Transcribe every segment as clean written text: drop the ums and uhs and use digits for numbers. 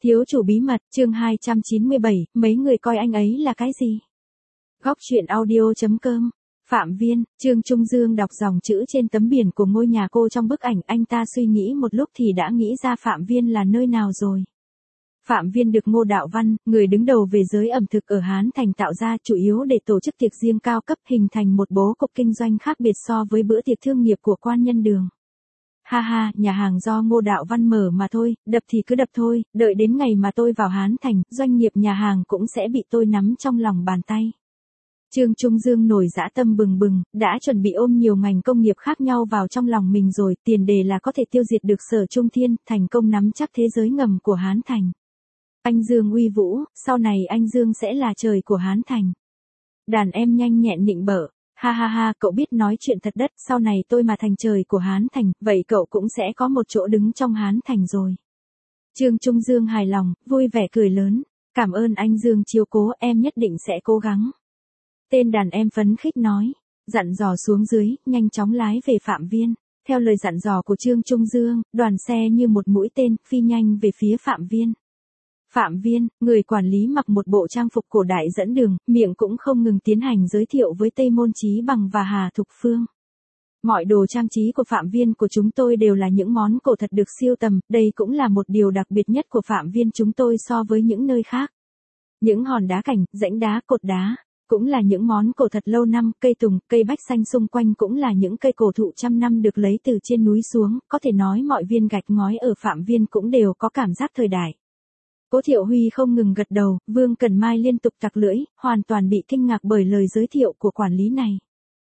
Thiếu chủ bí mật, chương 297, mấy người coi anh ấy là cái gì? Góc truyện audio.com. Phạm Viên, Trương Trung Dương đọc dòng chữ trên tấm biển của ngôi nhà cô trong bức ảnh, anh ta suy nghĩ một lúc thì đã nghĩ ra Phạm Viên là nơi nào rồi. Phạm Viên được Ngô Đạo Văn, người đứng đầu về giới ẩm thực ở Hán Thành tạo ra chủ yếu để tổ chức tiệc riêng cao cấp, hình thành một bố cục kinh doanh khác biệt so với bữa tiệc thương nghiệp của quan nhân đường. Ha ha, nhà hàng do Ngô Đạo Văn mở mà thôi, đập thì cứ đập thôi, đợi đến ngày mà tôi vào Hán Thành, doanh nghiệp nhà hàng cũng sẽ bị tôi nắm trong lòng bàn tay. Trương Trung Dương nổi dã tâm bừng bừng, đã chuẩn bị ôm nhiều ngành công nghiệp khác nhau vào trong lòng mình rồi, tiền đề là có thể tiêu diệt được Sở Trung Thiên, thành công nắm chắc thế giới ngầm của Hán Thành. Anh Dương uy vũ, sau này anh Dương sẽ là trời của Hán Thành. Đàn em nhanh nhẹn nịnh bợ. Ha ha ha, cậu biết nói chuyện thật đất, sau này tôi mà thành trời của Hán Thành, vậy cậu cũng sẽ có một chỗ đứng trong Hán Thành rồi. Trương Trung Dương hài lòng, vui vẻ cười lớn. Cảm ơn anh Dương chiếu cố, em nhất định sẽ cố gắng. Tên đàn em phấn khích nói, dặn dò xuống dưới, nhanh chóng lái về Phạm Viên. Theo lời dặn dò của Trương Trung Dương, đoàn xe như một mũi tên, phi nhanh về phía Phạm Viên. Phạm Viên, người quản lý mặc một bộ trang phục cổ đại dẫn đường, miệng cũng không ngừng tiến hành giới thiệu với Tây Môn Chí Bằng và Hà Thục Phương. Mọi đồ trang trí của Phạm Viên của chúng tôi đều là những món cổ thật được siêu tầm, đây cũng là một điều đặc biệt nhất của Phạm Viên chúng tôi so với những nơi khác. Những hòn đá cảnh, rãnh đá, cột đá, cũng là những món cổ thật lâu năm, cây tùng, cây bách xanh xung quanh cũng là những cây cổ thụ trăm năm được lấy từ trên núi xuống, có thể nói mọi viên gạch ngói ở Phạm Viên cũng đều có cảm giác thời đại. Cố Thiệu Huy không ngừng gật đầu, Vương Cần Mai liên tục tặc lưỡi, hoàn toàn bị kinh ngạc bởi lời giới thiệu của quản lý này.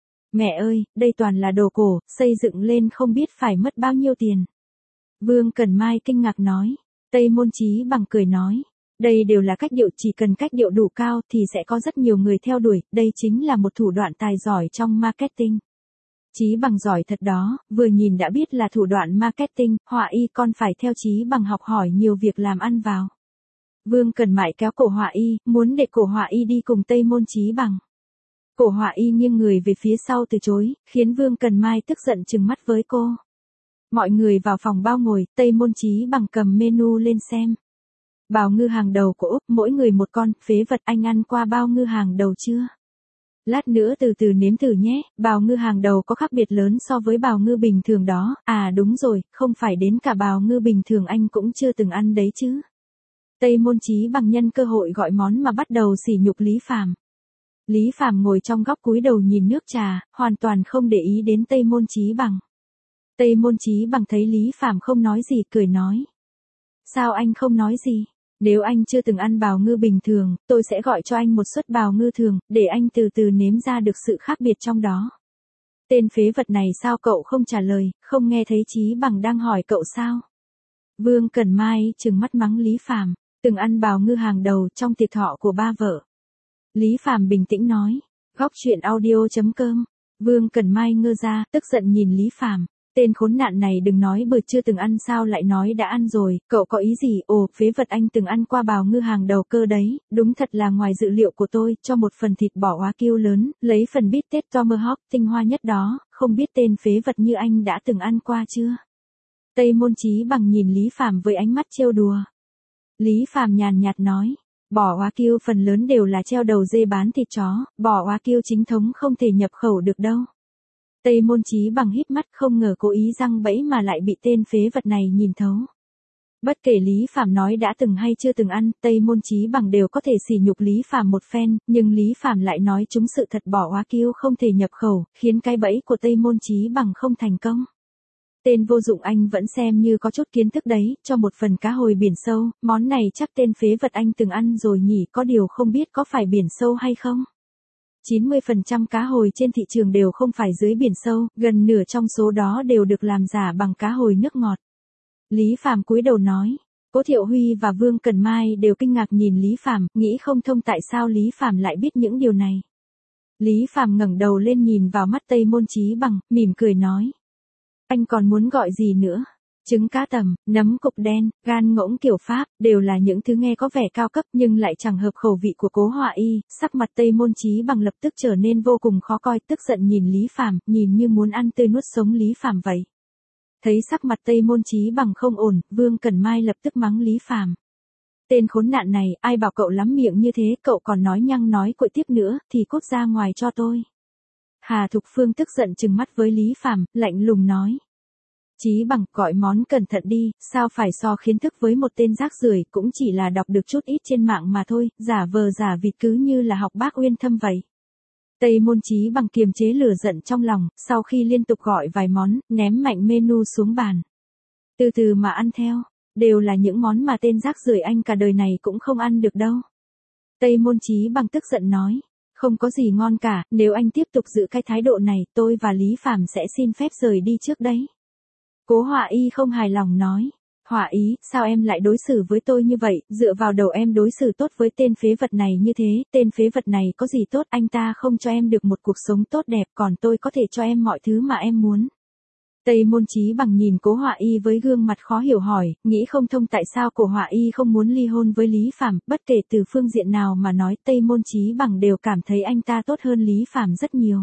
Mẹ ơi, đây toàn là đồ cổ, xây dựng lên không biết phải mất bao nhiêu tiền. Vương Cần Mai kinh ngạc nói. Tây Môn Chí Bằng cười nói. Đây đều là cách điệu, chỉ cần cách điệu đủ cao thì sẽ có rất nhiều người theo đuổi, đây chính là một thủ đoạn tài giỏi trong marketing. Chí Bằng giỏi thật đó, vừa nhìn đã biết là thủ đoạn marketing, Họa Y con phải theo Chí Bằng học hỏi nhiều việc làm ăn vào. Vương Cần Mại kéo cổ Họa Y, muốn để cổ Họa Y đi cùng Tây Môn Chí Bằng. Cổ Họa Y nghiêng người về phía sau từ chối, khiến Vương Cần Mai tức giận trừng mắt với cô. Mọi người vào phòng bao ngồi, Tây Môn Chí Bằng cầm menu lên xem. Bào ngư hàng đầu của Úc, mỗi người một con, phế vật, anh ăn qua bào ngư hàng đầu chưa? Lát nữa từ từ nếm thử nhé, bào ngư hàng đầu có khác biệt lớn so với bào ngư bình thường đó, à đúng rồi, không phải đến cả bào ngư bình thường anh cũng chưa từng ăn đấy chứ. Tây Môn Chí Bằng nhân cơ hội gọi món mà bắt đầu sỉ nhục Lý Phàm. Lý Phàm ngồi trong góc cúi đầu nhìn nước trà, hoàn toàn không để ý đến Tây Môn Chí Bằng. Tây Môn Chí Bằng thấy Lý Phàm không nói gì, cười nói. Sao anh không nói gì? Nếu anh chưa từng ăn bào ngư bình thường, tôi sẽ gọi cho anh một suất bào ngư thường, để anh từ từ nếm ra được sự khác biệt trong đó. Tên phế vật này sao cậu không trả lời, không nghe thấy Chí Bằng đang hỏi cậu sao? Vương Cần Mai trừng mắt mắng Lý Phàm, từng ăn bào ngư hàng đầu trong tiệc thọ của ba vợ. Lý Phàm bình tĩnh nói, góc truyện audio.com. Vương Cần Mai ngơ ra, tức giận nhìn Lý Phàm. Tên khốn nạn này đừng nói bừa chưa từng ăn sao lại nói đã ăn rồi, cậu có ý gì? Ồ, phế vật, anh từng ăn qua bào ngư hàng đầu cơ đấy, đúng thật là ngoài dự liệu của tôi, cho một phần thịt bò Oa Kiêu lớn, lấy phần bít tết Tomahawk tinh hoa nhất đó, không biết tên phế vật như anh đã từng ăn qua chưa? Tây Môn Chí Bằng nhìn Lý Phàm với ánh mắt trêu đùa. Lý Phàm nhàn nhạt nói, bò Oa Kiêu phần lớn đều là treo đầu dê bán thịt chó, bò Oa Kiêu chính thống không thể nhập khẩu được đâu. Tây Môn Chí Bằng híp mắt, không ngờ cố ý răng bẫy mà lại bị tên phế vật này nhìn thấu. Bất kể Lý Phàm nói đã từng hay chưa từng ăn, Tây Môn Chí Bằng đều có thể sỉ nhục Lý Phàm một phen, nhưng Lý Phàm lại nói chúng sự thật bò Oa Kiêu không thể nhập khẩu, khiến cái bẫy của Tây Môn Chí Bằng không thành công. Tên vô dụng anh vẫn xem như có chút kiến thức đấy, cho một phần cá hồi biển sâu, món này chắc tên phế vật anh từng ăn rồi nhỉ, có điều không biết có phải biển sâu hay không. 90% cá hồi trên thị trường đều không phải dưới biển sâu, gần nửa trong số đó đều được làm giả bằng cá hồi nước ngọt. Lý Phàm cúi đầu nói. Cố Thiệu Huy và Vương Cần Mai đều kinh ngạc nhìn Lý Phàm, nghĩ không thông tại sao Lý Phàm lại biết những điều này. Lý Phàm ngẩng đầu lên nhìn vào mắt Tây Môn Chí Bằng, mỉm cười nói. Anh còn muốn gọi gì nữa? Trứng cá tầm, nấm cục đen, gan ngỗng kiểu Pháp, đều là những thứ nghe có vẻ cao cấp nhưng lại chẳng hợp khẩu vị của Cố Họa Y, sắc mặt Tây Môn Chí Bằng lập tức trở nên vô cùng khó coi, tức giận nhìn Lý Phàm, nhìn như muốn ăn tươi nuốt sống Lý Phàm vậy. Thấy sắc mặt Tây Môn Chí Bằng không ổn, Vương Cần Mai lập tức mắng Lý Phàm. Tên khốn nạn này, ai bảo cậu lắm miệng như thế, cậu còn nói nhăng nói cuội tiếp nữa, thì cút ra ngoài cho tôi. Hà Thục Phương tức giận trừng mắt với Lý Phàm, lạnh lùng nói. Chí Bằng, gọi món cẩn thận đi, sao phải so kiến thức với một tên rác rưởi, cũng chỉ là đọc được chút ít trên mạng mà thôi, giả vờ giả vịt cứ như là học bác Uyên Thâm vậy. Tây Môn Chí Bằng kiềm chế lửa giận trong lòng, sau khi liên tục gọi vài món, ném mạnh menu xuống bàn. Từ từ mà ăn theo, đều là những món mà tên rác rưởi anh cả đời này cũng không ăn được đâu. Tây Môn Chí Bằng tức giận nói. Không có gì ngon cả, nếu anh tiếp tục giữ cái thái độ này, tôi và Lý Phàm sẽ xin phép rời đi trước đấy. Cố Họa Y không hài lòng nói. Họa Y, sao em lại đối xử với tôi như vậy, dựa vào đầu em đối xử tốt với tên phế vật này như thế, tên phế vật này có gì tốt, anh ta không cho em được một cuộc sống tốt đẹp, còn tôi có thể cho em mọi thứ mà em muốn. Tây Môn Chí Bằng nhìn Cố Họa Y với gương mặt khó hiểu hỏi, nghĩ không thông tại sao Cố Họa Y không muốn ly hôn với Lý Phàm, bất kể từ phương diện nào mà nói, Tây Môn Chí Bằng đều cảm thấy anh ta tốt hơn Lý Phàm rất nhiều.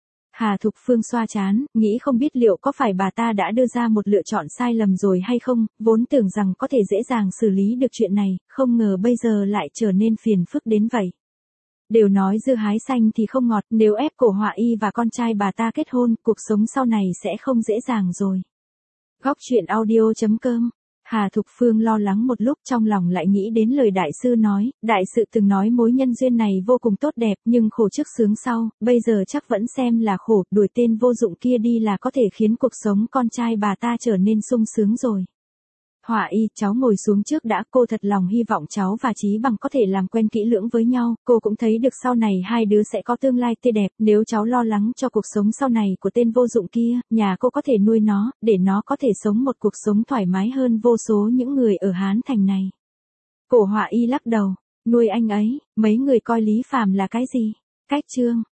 Hà Thục Phương xoa trán, nghĩ không biết liệu có phải bà ta đã đưa ra một lựa chọn sai lầm rồi hay không, vốn tưởng rằng có thể dễ dàng xử lý được chuyện này, không ngờ bây giờ lại trở nên phiền phức đến vậy. Đều nói dưa hái xanh thì không ngọt, nếu ép Cổ Họa Y và con trai bà ta kết hôn, cuộc sống sau này sẽ không dễ dàng rồi. Góc truyện audio.com. Hà Thục Phương lo lắng một lúc, trong lòng lại nghĩ đến lời đại sư nói, đại sự từng nói mối nhân duyên này vô cùng tốt đẹp, nhưng khổ trước sướng sau, bây giờ chắc vẫn xem là khổ, đuổi tên vô dụng kia đi là có thể khiến cuộc sống con trai bà ta trở nên sung sướng rồi. Họa Y, cháu ngồi xuống trước đã, cô thật lòng hy vọng cháu và Chí Bằng có thể làm quen kỹ lưỡng với nhau, cô cũng thấy được sau này hai đứa sẽ có tương lai tươi đẹp, nếu cháu lo lắng cho cuộc sống sau này của tên vô dụng kia, nhà cô có thể nuôi nó, để nó có thể sống một cuộc sống thoải mái hơn vô số những người ở Hán Thành này. Cổ Họa Y lắc đầu, nuôi anh ấy, mấy người coi Lý Phàm là cái gì? Cách chương.